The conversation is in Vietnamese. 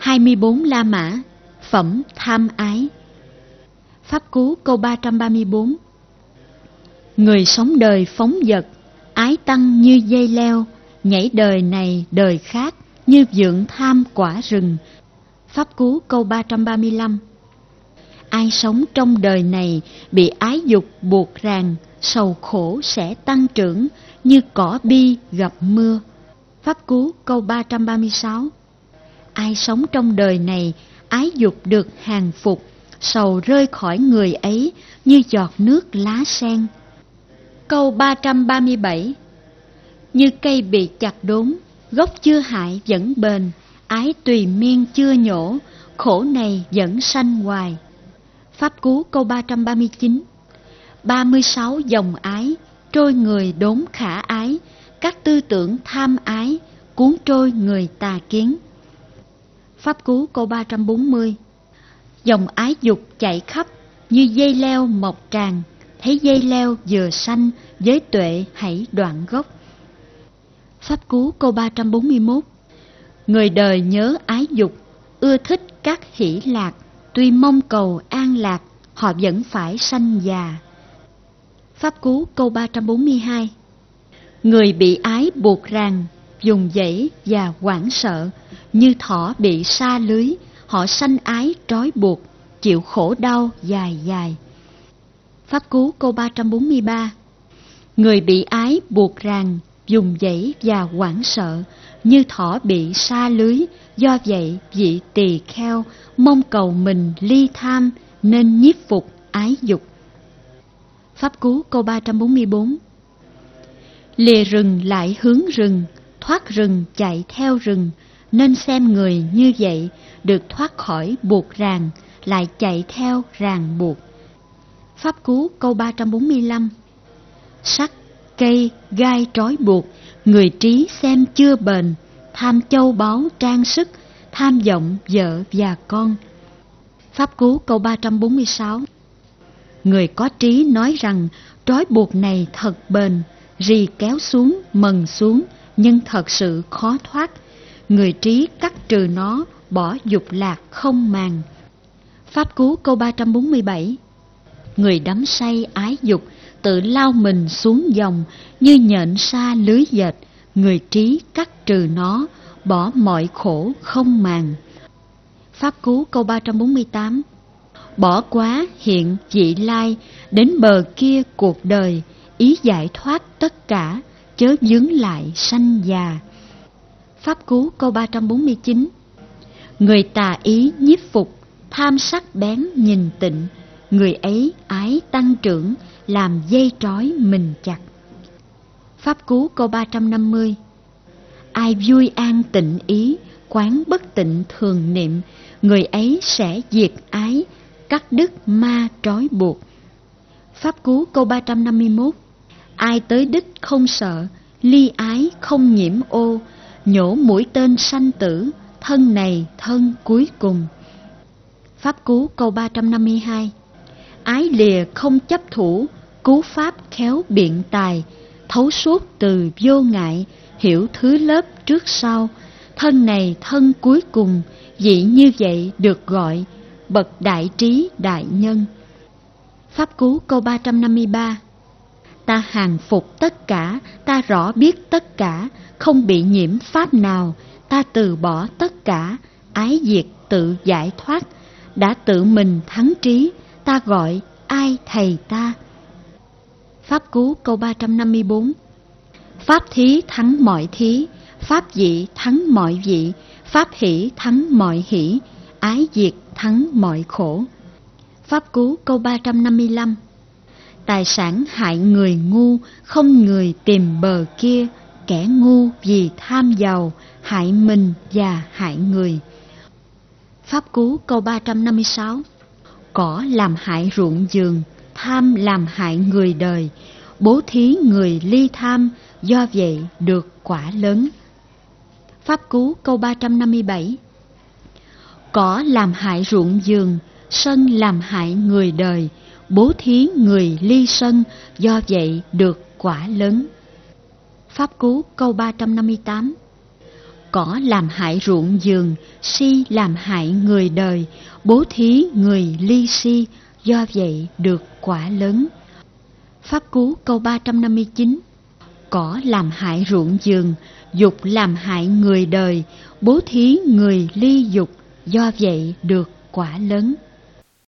24 La Mã, phẩm tham ái. Pháp cú câu 334. Người sống đời phóng dật, ái tăng như dây leo, nhảy đời này đời khác như vượng tham quả rừng. Pháp cú câu 335. Ai sống trong đời này bị ái dục buộc ràng, sầu khổ sẽ tăng trưởng như cỏ bi gặp mưa. Pháp cú câu 336. Ai sống trong đời này ái dục được hàng phục, sầu rơi khỏi người ấy như giọt nước lá sen. Câu 337. Như cây bị chặt đốn, gốc chưa hại vẫn bền, ái tùy miên chưa nhổ, khổ này vẫn sanh hoài. Pháp cú câu 339. 36 dòng ái, trôi người đốn khả ái, các tư tưởng tham ái, cuốn trôi người tà kiến. Pháp cú câu 340. Dòng ái dục chạy khắp, như dây leo mọc tràn, thấy dây leo vừa xanh, với tuệ hãy đoạn gốc. Pháp cú câu 341. Người đời nhớ ái dục, ưa thích các hỷ lạc, tuy mong cầu an lạc, họ vẫn phải sanh già. Pháp cú câu 342. Người bị ái buộc ràng, dùng dãy và hoảng sợ, như thỏ bị sa lưới, họ sanh ái trói buộc, chịu khổ đau dài dài. Pháp cú câu 343. Người bị ái buộc ràng, dùng dãy và hoảng sợ, như thỏ bị sa lưới, do vậy vị tỳ kheo mong cầu mình ly tham nên nhiếp phục ái dục. Pháp cú câu 344. Lìa rừng lại hướng rừng, thoát rừng chạy theo rừng, nên xem người như vậy được thoát khỏi buộc ràng, lại chạy theo ràng buộc. Pháp cú câu 345. Sắt, cây, gai trói buộc, người trí xem chưa bền, tham châu báu trang sức, tham vọng vợ và con. Pháp cú câu 346. Người có trí nói rằng trói buộc này thật bền, rì kéo xuống, mần xuống, nhưng thật sự khó thoát. Người trí cắt trừ nó, bỏ dục lạc không màng. Pháp cú câu 347. Người đắm say ái dục, tự lao mình xuống dòng, như nhện sa lưới dệt. Người trí cắt trừ nó, bỏ mọi khổ không màng. Pháp cú câu 348. Bỏ quá hiện vị lai, đến bờ kia cuộc đời, ý giải thoát tất cả, chớ vướng lại sanh già. Pháp cú câu 349. Người tà ý nhiếp phục, tham sắc bén nhìn tịnh, người ấy ái tăng trưởng, làm dây trói mình chặt. Pháp cú câu 350. Ai vui an tịnh ý, quán bất tịnh thường niệm, người ấy sẽ diệt ái, cắt đứt ma trói buộc. Pháp cú câu 351. Ai tới đích không sợ, ly ái không nhiễm ô, nhổ mũi tên sanh tử, thân này thân cuối cùng. Pháp cú câu 352. Ái lìa không chấp thủ, cứu pháp khéo biện tài, thấu suốt từ vô ngại, hiểu thứ lớp trước sau, thân này thân cuối cùng, vị như vậy được gọi bậc đại trí đại nhân. Pháp cú câu 353. Ta hàng phục tất cả, ta rõ biết tất cả, không bị nhiễm pháp nào, ta từ bỏ tất cả, ái diệt tự giải thoát, đã tự mình thắng trí, ta gọi ai thầy ta. Pháp cú câu 354. Pháp thí thắng mọi thí, pháp dị thắng mọi dị, pháp hỷ thắng mọi hỷ, ái diệt thắng mọi khổ. Pháp cú câu 355. Tài sản hại người ngu, không người tìm bờ kia, kẻ ngu vì tham giàu, hại mình và hại người. Pháp cú câu 356. Cỏ làm hại ruộng vườn, tham làm hại người đời, bố thí người ly tham, do vậy được quả lớn. Pháp cú câu 357. Cỏ làm hại ruộng vườn, sân làm hại người đời, bố thí người ly sân, do vậy được quả lớn. Pháp cú câu 358. Cỏ làm hại ruộng vườn, si làm hại người đời, bố thí người ly si, do vậy được quả lớn. Pháp Cú câu 359. Cỏ làm hại ruộng vườn, dục làm hại người đời, bố thí người ly dục, do vậy được quả lớn.